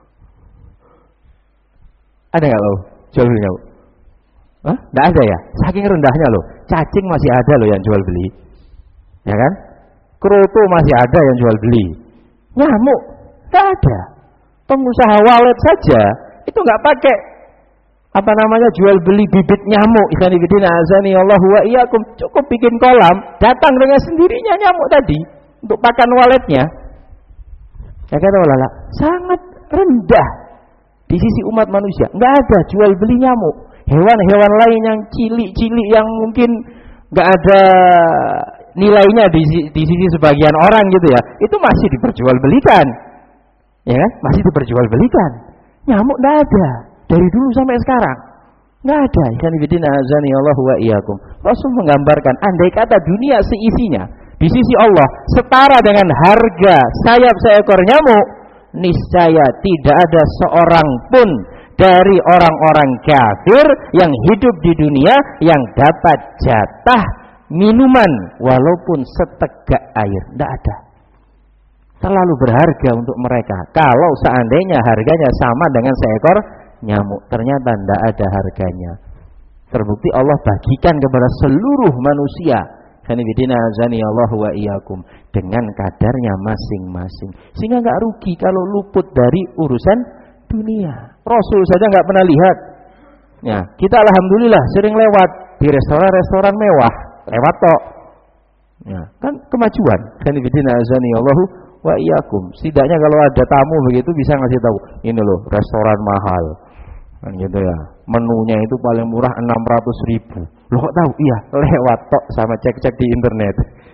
Ada nggak lo jual beli nyamuk? Hah? Nggak ada ya? Saking rendahnya loh. Cacing masih ada loh yang jual beli, ya kan? Kerutu masih ada yang jual beli. Nyamuk nggak ada. Pengusaha walet saja itu nggak pakai apa namanya jual beli bibit nyamuk. Ikhwan fillah azani Allah wa iyyakum. Cukup bikin kolam, datang dengan sendirinya nyamuk tadi untuk pakan waletnya. Ya kata ulama, sangat rendah di sisi umat manusia. Nggak ada jual beli nyamuk. Hewan-hewan lain yang cilik-cilik yang mungkin nggak ada nilainya di, di sisi sebagian orang gitu ya, itu masih diperjualbelikan, ya kan? Masih diperjualbelikan. Nyamuk nggak ada dari dulu sampai sekarang, nggak ada. Ikhwan fillah azani Allah wa iyyakum. Rasul menggambarkan, andai kata dunia seisinya di sisi Allah setara dengan harga sayap seekor nyamuk, niscaya tidak ada seorang pun dari orang-orang kafir yang hidup di dunia yang dapat jatah minuman walaupun setegak air. Tidak ada. Terlalu berharga untuk mereka. Kalau seandainya harganya sama dengan seekor nyamuk, ternyata tidak ada harganya. Terbukti Allah bagikan kepada seluruh manusia. Hanifidina azani Allah wa iyyakum, dengan kadarnya masing-masing. Sehingga nggak rugi kalau luput dari urusan dunia. Rasul saja nggak pernah lihat. Ya, kita alhamdulillah sering lewat di restoran-restoran mewah, lewat tok. Ya, kan kemajuan. Hanifidina azani Allah wa iyyakum. Setidaknya kalau ada tamu begitu bisa ngasih tahu, ini loh restoran mahal. Kan gitu ya. Menunya itu paling murah enam ratus ribu. Loh kok tahu? Iya, lewat tok sama cek-cek di internet.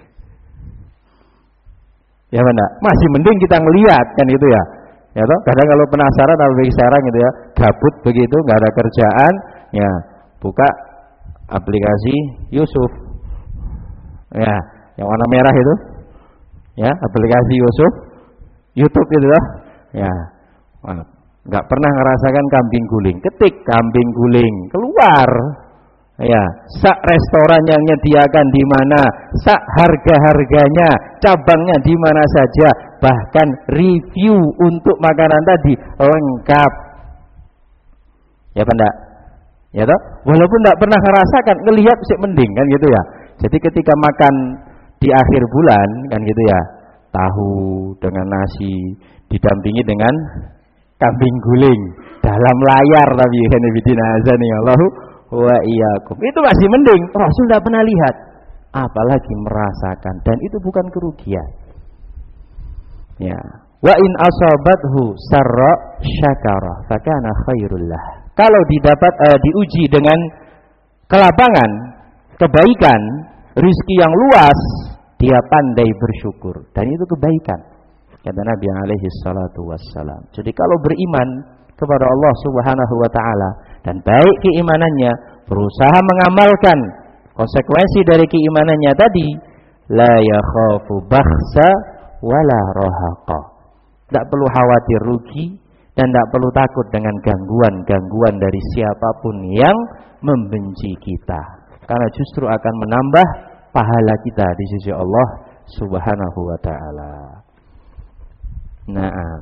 Ya mana? Masih mending kita ngelihat kan gitu ya. Ya toh, kadang kalau penasaran apalagi sekarang gitu ya, gabut begitu, nggak ada kerjaan, ya buka aplikasi Yusuf. Ya, yang warna merah itu. Ya, aplikasi Yusuf, YouTube itu loh. Ya. Wah, nggak pernah ngerasakan kambing guling. Ketik kambing guling, keluar. Ya, sak restoran yang menyediakan di mana, sak harga-harganya, cabangnya di mana saja, bahkan review untuk makanan tadi lengkap. Ya kan enggak? Ya toh? Walaupun enggak pernah ngerasakan, ngelihat sih mending kan gitu ya. Jadi ketika makan di akhir bulan kan gitu ya, tahu dengan nasi didampingi dengan kambing guling dalam layar, tapi hanifidina azani Allahu wa iyyakum, itu masih mending. Rasul tidak pernah lihat, apalagi merasakan, dan itu bukan kerugian. Ya, wa in asabathu sarra syakara fakana khairullah. Kalau didapat uh, diuji dengan kelapangan, kebaikan, rizki yang luas, dia pandai bersyukur, dan itu kebaikan. kata Nabi alaihi salatu wassalam. Jadi kalau beriman kepada Allah Subhanahu wa taala dan baik keimanannya, berusaha mengamalkan konsekuensi dari keimanannya tadi, la yakhafu bakhsa wala rahaqa. Tidak perlu khawatir rugi dan tidak perlu takut dengan gangguan-gangguan dari siapapun yang membenci kita, karena justru akan menambah pahala kita di sisi Allah Subhanahu wa taala. Naam.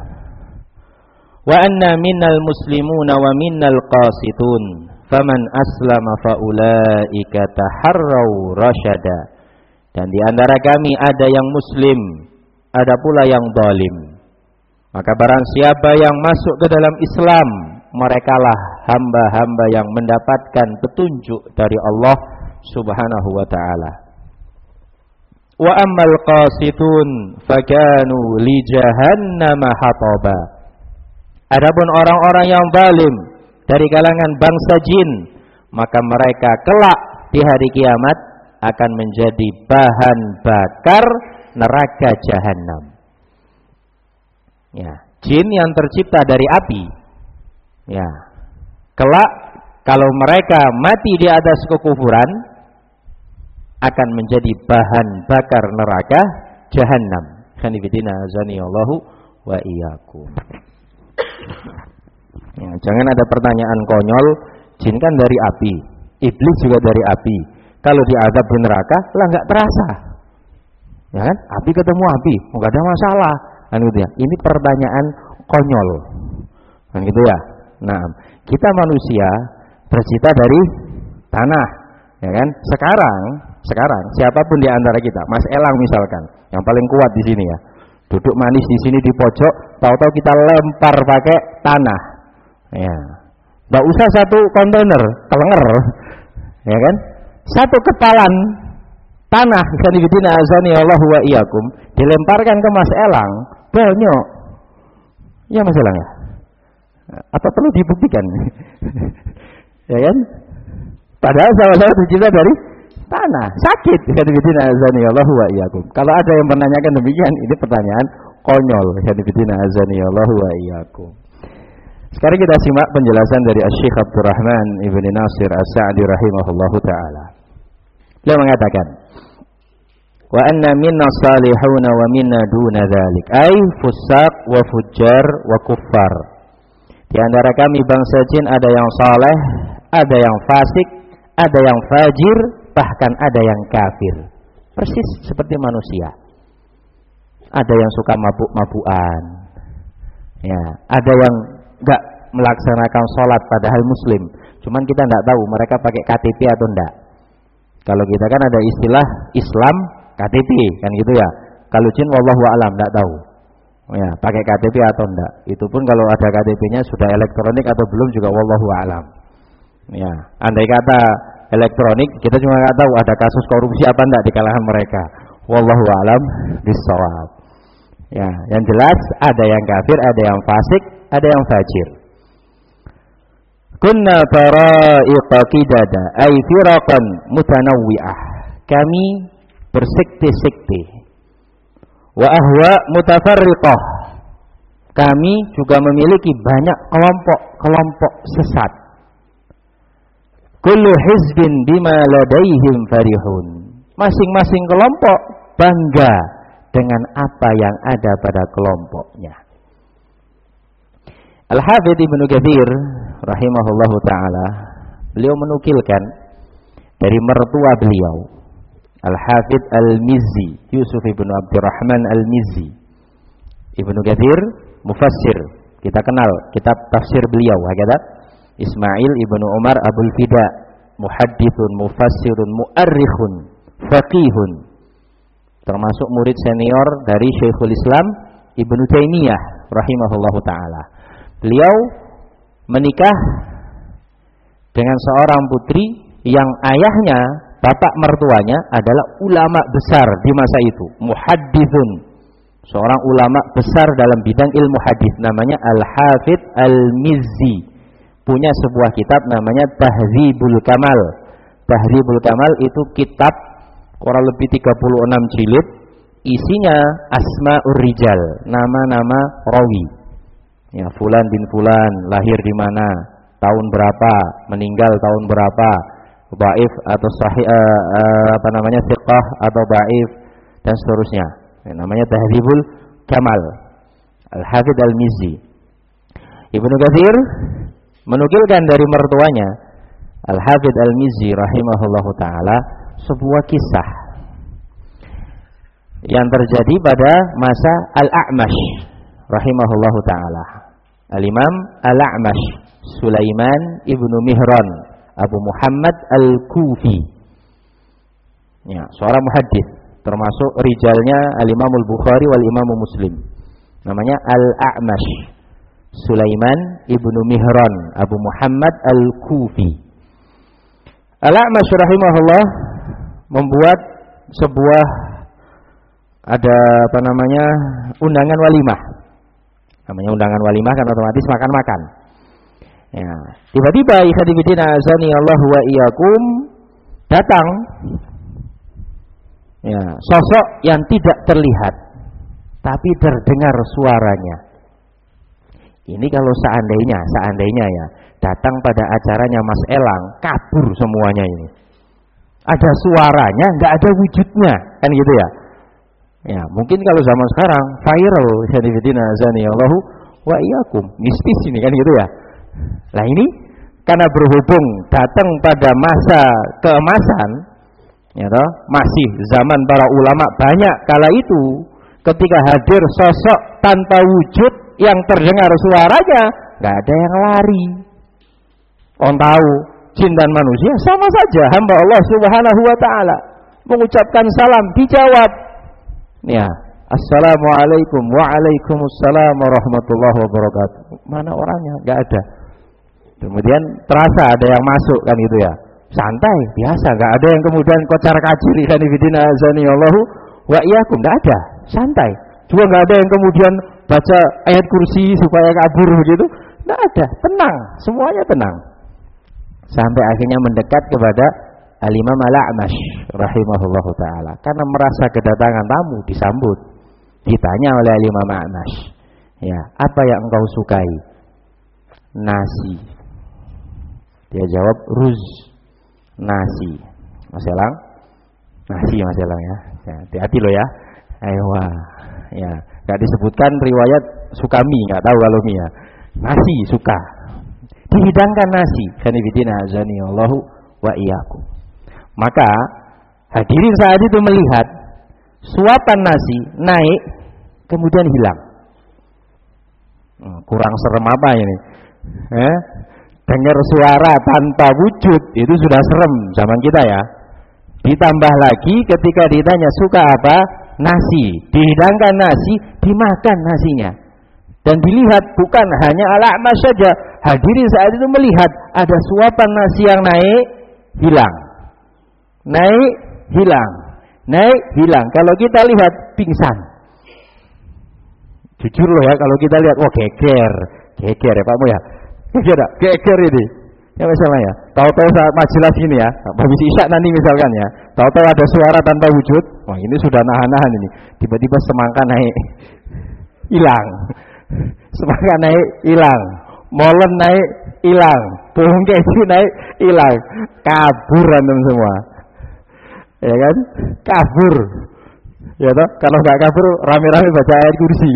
Wa anna minnal muslimuna wa minnal qasitun faman aslama faulaika taharraw rasyada. Dan di antara kami ada yang muslim, ada pula yang zalim. Maka barang siapa yang masuk ke dalam Islam, merekalah hamba-hamba yang mendapatkan petunjuk dari Allah Subhanahu wa taala. Wa ammal qasitun fakanu li jahannama hataba. Adapun orang-orang yang zalim dari kalangan bangsa jin, maka mereka kelak di hari kiamat akan menjadi bahan bakar neraka jahanam. Ya, jin yang tercipta dari api. Ya. Kelak kalau mereka mati di atas kekufuran akan menjadi bahan bakar neraka jahanam. Khanifidina azanillahu wa iyyakum. Ya, jangan ada pertanyaan konyol, jin kan dari api, iblis juga dari api. Kalau diazab di neraka, lah enggak terasa. Ya kan? Api ketemu api, enggak ada masalah. Kan gitu ya. Ini pertanyaan konyol. Kan gitu ya. Nah, kita manusia tercipta dari tanah, ya kan? Sekarang, sekarang siapapun di antara kita, Mas Elang misalkan, yang paling kuat di sini ya, duduk manis di sini di pojok, tahu-tahu kita lempar pakai tanah, ya, nggak usah satu kontainer, kelenger, ya kan? Satu kepalan tanah, sanibidina azani Allah wa iyyakum, dilemparkan ke Mas Elang, banyak, ya Mas Elang ya. Atau perlu dibuktikan? Ya kan? Padahal sama-sama tercipta dari tanah, sakit. Haditsina azani Allah wa iyyakum. Kalau ada yang menanyakan demikian, ini pertanyaan konyol. Haditsina azani Allah wa iyyakum. Sekarang kita simak penjelasan dari Asy-Syaikh Abdurrahman Ibnu Nasir As-Sa'di rahimahullahu taala. Dia mengatakan, wa anna minna salihuna wa minna duna dzalik, ay fusaq wa fujjar wa kuffar. Di antara kami bangsa jin ada yang saleh, ada yang fasik, ada yang fajir, bahkan ada yang kafir. Persis seperti manusia. Ada yang suka mabuk-mabukan. Ya, ada yang enggak melaksanakan sholat padahal muslim. Cuman kita enggak tahu mereka pakai K T P atau enggak. Kalau kita kan ada istilah Islam K T P, kan gitu ya. Kalau jin wallahu a'lam enggak tahu. Ya, pakai K T P atau enggak. Itu pun kalau ada K T P-nya sudah elektronik atau belum juga wallahu a'lam. Ya, andai kata elektronik, kita cuma enggak tahu ada kasus korupsi apa enggak di kalangan mereka. Wallahu a'lam bissawab. Ya, yang jelas ada yang kafir, ada yang fasik, ada yang fajir. Kunna tara'iqa qidada ay firaqan mutanawwi'ah. Kami bersekte-sekte. Wa ahwa mutafarriqah. Kami juga memiliki banyak kelompok-kelompok sesat. Kullu hizbin bima ladaihim farihun. Masing-masing kelompok bangga dengan apa yang ada pada kelompoknya. Al-Hafidz Ibnu Katsir rahimahullahu taala, beliau menukilkan dari mertua beliau, Al-Hafidz Al-Mizzi, Yusuf Ibnu Abdurrahman Al-Mizzi. Ibnu Katsir mufassir, kita kenal kitab tafsir beliau, hakada Ismail Ibnu Umar Abul Fida, muhadditsun, mufassirun, muarrikhun, faqihun, termasuk murid senior dari Syekhul Islam Ibnu Taimiyah rahimahullahu taala. Beliau menikah dengan seorang putri yang ayahnya, bapak mertuanya adalah ulama besar di masa itu, muhadditsun, seorang ulama besar dalam bidang ilmu hadis, namanya Al-Hafidz Al-Mizzi. Punya sebuah kitab namanya Tahdzibul Kamal. Tahdzibul Kamal itu kitab kurang lebih tiga puluh enam jilid, isinya asma'ur rijal, nama-nama rawi. Ya, fulan bin fulan lahir di mana, tahun berapa, meninggal tahun berapa, dhaif atau sahih uh, uh, apa namanya thiqah atau dhaif dan seterusnya. Ya, namanya Tahdzibul Kamal. Al-Hafidz Al-Mizzi. Ibnu Katsir menukilkan dari mertuanya Al-Hafidz Al-Mizzi rahimahullahu taala sebuah kisah yang terjadi pada masa Al-A'mash rahimahullahu taala. Al-Imam Al-A'mash Sulaiman ibnu Mihran Abu Muhammad Al-Kufi. Ya, seorang muhaddits, termasuk rijalnya Al-Imam Al-Bukhari wal Imam Muslim. Namanya Al-A'mash Sulaiman ibnu Mihran Abu Muhammad Al-Kufi. Al-A'mash rahimahullah membuat sebuah ada apa namanya undangan walimah. Namanya undangan walimah kan otomatis makan-makan. Ya, tiba-tiba ikhwatiddin azani Allah wa iyyakum datang ya, sosok yang tidak terlihat tapi terdengar suaranya. Ini kalau seandainya, seandainya ya, datang pada acaranya Mas Elang, kabur semuanya ini. Ada suaranya, nggak ada wujudnya, kan gitu ya. Ya, mungkin kalau zaman sekarang viral, ikhwatiddin azani Allah wa iyyakum, mistis ini kan gitu ya. Nah ini karena berhubung datang pada masa keemasan, ya toh, masih zaman para ulama banyak kala itu, ketika hadir sosok tanpa wujud yang terdengar suaranya, nggak ada yang lari. On tahu jin dan manusia sama saja, hamba Allah Subhanahu wa taala mengucapkan salam dijawab. Ya, assalamualaikum waalaikumsalam warahmatullahi wabarakatuh. Mana orangnya? Nggak ada. Kemudian terasa ada yang masuk kan gitu ya. Santai, biasa, nggak ada yang kemudian kocar kacir kan ibidina azani Allahu wa iyyakum, nggak ada. Santai. Juga nggak ada yang kemudian baca ayat kursi supaya kabur begitu. Nggak ada, tenang, semuanya tenang. Sampai akhirnya mendekat kepada Al-Imam Al-A'mash rahimahullahu taala. Karena merasa kedatangan tamu disambut. Ditanya oleh Al-Imam Al-A'mash, "Ya, apa yang engkau sukai?" "Nasi." Dia jawab, "Ruz." Nasi. Mas Elang? Nasi Mas Elang ya. Ya, hati-hati loh ya. Ayo, ya, enggak disebutkan riwayat Sukami, enggak tahu kalau Mia. Nasi suka. Dihidangkan nasi. Kanibidina azani Allahu wa iyyakum. Maka hadirin saat itu melihat suapan nasi naik kemudian hilang. Hmm, kurang serem apa ini? Eh? Dengar suara tanpa wujud itu sudah serem zaman kita ya. Ditambah lagi ketika ditanya suka apa? Nasi. Dihidangkan nasi, dimakan nasinya. Dan dilihat bukan hanya Al-A'mash saja, hadirin saat itu melihat ada suapan nasi yang naik, hilang. Naik, hilang. Naik, hilang. Kalau kita lihat pingsan. Jujur loh ya, kalau kita lihat, wah geger. Geger ya Pak Mu ya. Geger, geger ini. Ya misalnya ya, tahu-tahu saat majelis ini ya, habis isya nanti misalkan ya, tahu-tahu ada suara tanpa wujud, wah ini sudah nahan-nahan ini. Tiba-tiba semangka naik, hilang. Semangka naik, hilang. Molen naik, hilang. Pohon keju naik, hilang. Kabur random semua. Ya kan? Kabur. Ya toh, kalau nggak kabur rame-rame baca ayat kursi.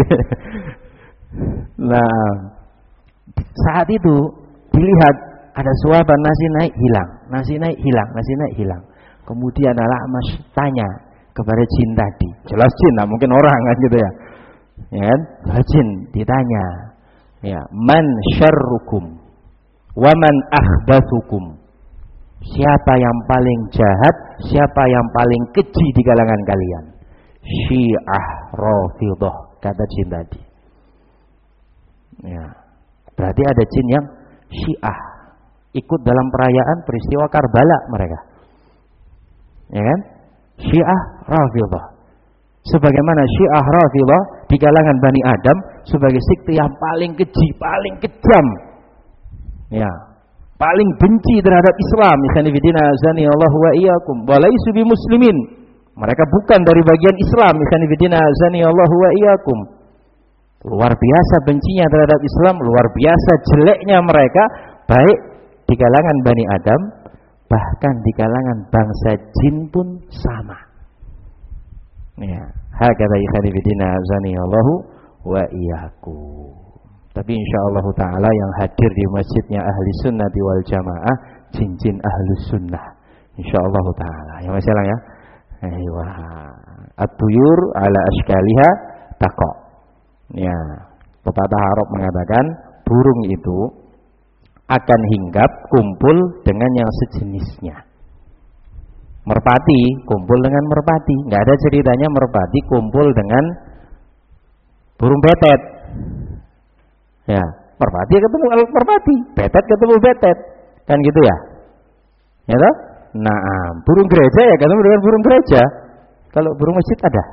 Nah, saat itu dilihat ada suapan nasi naik hilang, nasi naik hilang, nasi naik hilang. Kemudian Al-A'mash tanya kepada jin tadi, jelas jin, nah mungkin orang kan gitu ya, ya kan? Jin ditanya, ya man syarrukum, wa man akhbathukum. Siapa yang paling jahat, siapa yang paling keji di kalangan kalian? Syiah Rafidhah, kata jin tadi. Ya, berarti ada jin yang Syiah, ikut dalam perayaan peristiwa Karbala mereka. Ya kan? Syiah Rafidhah. Sebagaimana Syiah Rafidhah di kalangan Bani Adam sebagai sekte yang paling keji, paling kejam. Ya, paling benci terhadap Islam. Ikhwanifidina azani Allah wa iyyakum. Walaisu bi muslimin. Mereka bukan dari bagian Islam. Ikhwan fillah azanillahu wa iyyakum. Luar biasa bencinya terhadap Islam, luar biasa jeleknya mereka, baik di kalangan Bani Adam, bahkan di kalangan bangsa jin pun sama. Ya, hakadha ikhwan fillah azanillahu wa iyyakum. Tapi insyaallah taala yang hadir di masjidnya ahli sunnati wal jamaah jin-jin ahli sunnah insyaallah taala. Ya masalah ya. Aywa. At-tuyur ala ashkaliha taqa. Ya, pepatah Arab mengatakan burung itu akan hinggap kumpul dengan yang sejenisnya. Merpati kumpul dengan merpati. Enggak ada ceritanya merpati kumpul dengan burung betet. Ya, merpati ketemu merpati, betet ketemu betet. Kan gitu ya? Ya toh? Nah, burung gereja ya ketemu dengan burung gereja. Kalau burung masjid ada?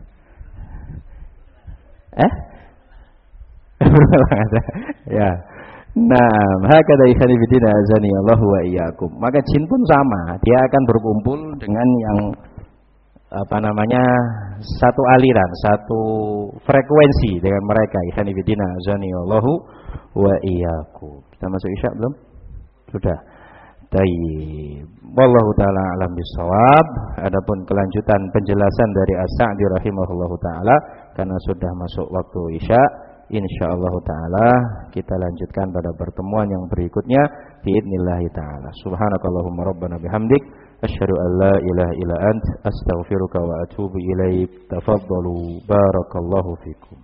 Eh? Ya. Nah, hakadha ikhwan fillah azani Allah wa iyyakum. Maka jin pun sama, dia akan berkumpul dengan yang apa namanya satu aliran, satu frekuensi dengan mereka. Ikhwan fillah azani Allah wa iyyakum. Kita masuk Isya belum? Sudah. Tayyib. Wallahu taala alam bisawab. Adapun kelanjutan penjelasan dari As-Sa'di rahimahullahu taala karena sudah masuk waktu Isya, insyaallah taala kita lanjutkan pada pertemuan yang berikutnya biidznillah taala. Subhanakallahumma rabbana bihamdik asyhadu an la ilaha illa ant astaghfiruka wa atubu ilaik. Tafaddalu barakallahu fikum.